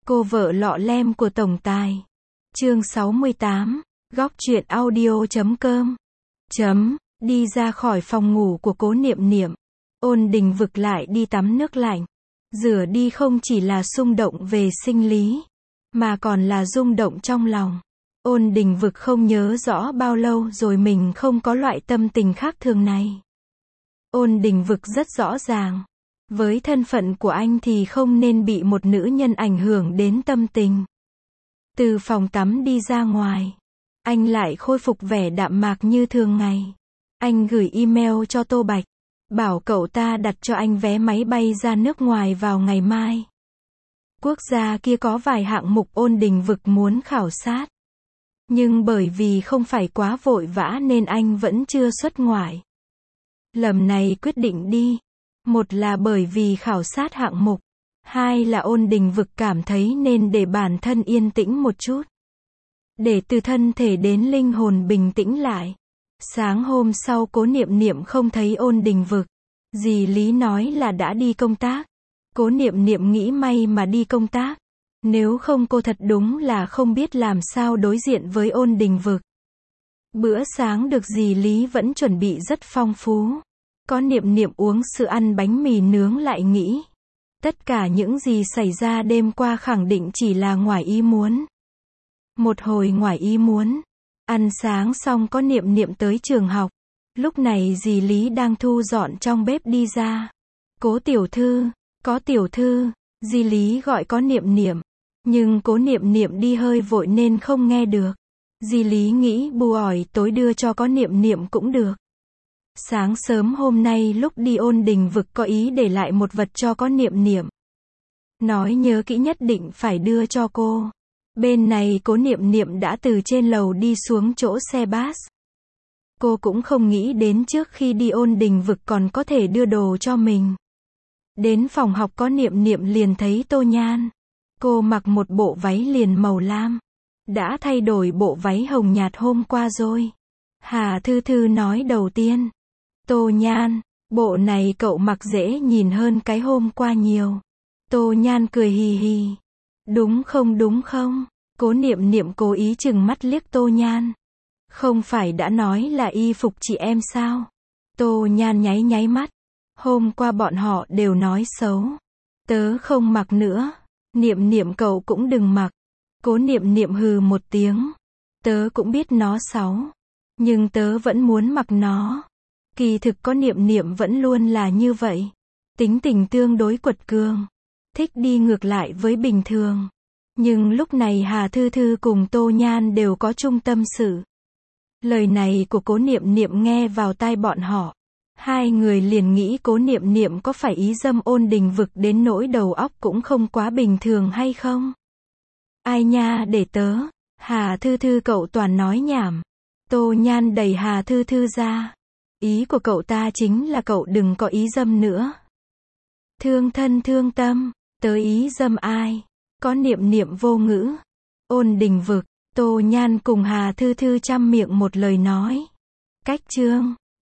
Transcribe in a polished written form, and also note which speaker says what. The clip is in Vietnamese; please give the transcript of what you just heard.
Speaker 1: Cô vợ lọ lem của tổng tài. Chương 68. Góc truyện audio.com. Đi ra khỏi phòng ngủ của Cố Niệm Niệm, Ôn Đình Vực lại đi tắm nước lạnh. Rửa đi không chỉ là xung động về sinh lý, mà còn là rung động trong lòng. Ôn Đình Vực không nhớ rõ bao lâu rồi mình không có loại tâm tình khác thường này. Ôn Đình Vực rất rõ ràng, với thân phận của anh thì không nên bị một nữ nhân ảnh hưởng đến tâm tình. Từ phòng tắm đi ra ngoài, anh lại khôi phục vẻ đạm mạc như thường ngày. Anh gửi email cho Tô Bạch, bảo cậu ta đặt cho anh vé máy bay ra nước ngoài vào ngày mai. Quốc gia kia có vài hạng mục Ôn Đình Vực muốn khảo sát, nhưng bởi vì không phải quá vội vã nên anh vẫn chưa xuất ngoại. Lần này quyết định đi, một là bởi vì khảo sát hạng mục, hai là Ôn Đình Vực cảm thấy nên để bản thân yên tĩnh một chút, để từ thân thể đến linh hồn bình tĩnh lại. Sáng hôm sau Cố Niệm Niệm không thấy Ôn Đình Vực. Dì Lý nói là đã đi công tác. Cố Niệm Niệm nghĩ may mà đi công tác, nếu không cô thật đúng là không biết làm sao đối diện với Ôn Đình Vực. Bữa sáng được dì Lý vẫn chuẩn bị rất phong phú. Có Niệm Niệm uống sữa ăn bánh mì nướng lại nghĩ, tất cả những gì xảy ra đêm qua khẳng định chỉ là ngoài ý muốn. Một hồi ngoài ý muốn. Ăn sáng xong có Niệm Niệm tới trường học. Lúc này dì Lý đang thu dọn trong bếp đi ra. Cố tiểu thư, có tiểu thư, dì Lý gọi có Niệm Niệm. Nhưng Cố Niệm Niệm đi hơi vội nên không nghe được. Dì Lý nghĩ bù ỏi tối đưa cho có Niệm Niệm cũng được. Sáng sớm hôm nay lúc đi Ôn Đình Vực có ý để lại một vật cho có Niệm Niệm. Nói nhớ kỹ nhất định phải đưa cho cô. Bên này Cố Niệm Niệm đã từ trên lầu đi xuống chỗ xe bus. Cô cũng không nghĩ đến trước khi đi Ôn Đình Vực còn có thể đưa đồ cho mình. Đến phòng học có Niệm Niệm liền thấy Tô Nhan. Cô mặc một bộ váy liền màu lam. Đã thay đổi bộ váy hồng nhạt hôm qua rồi. Hà Thư Thư nói đầu tiên. Tô Nhan, bộ này cậu mặc dễ nhìn hơn cái hôm qua nhiều. Tô Nhan cười hì hì. Đúng không? Cố Niệm Niệm cố ý chừng mắt liếc Tô Nhan. Không phải đã nói là y phục chị em sao? Tô Nhan nháy mắt. Hôm qua bọn họ đều nói xấu. Tớ không mặc nữa. Niệm Niệm cậu cũng đừng mặc. Cố Niệm Niệm hừ một tiếng. Tớ cũng biết nó xấu, nhưng tớ vẫn muốn mặc nó. Kỳ thực có Niệm Niệm vẫn luôn là như vậy. Tính tình tương đối quật cường, thích đi ngược lại với bình thường. Nhưng lúc này Hà Thư Thư cùng Tô Nhan đều có chung tâm sự. Lời này của Cố Niệm Niệm nghe vào tai bọn họ. Hai người liền nghĩ Cố Niệm Niệm có phải ý dâm Ôn Đình Vực đến nỗi đầu óc cũng không quá bình thường hay không? Ai nha để tớ. Hà Thư Thư cậu toàn nói nhảm. Tô Nhan đẩy Hà Thư Thư ra. Ý của cậu ta chính là cậu đừng có ý dâm nữa. Thương thân thương tâm, tớ ý dâm ai? Có Niệm Niệm vô ngữ. Ôn Đình Vực, Tô Nhan cùng Hà Thư Thư chăm miệng một lời nói. Cách chương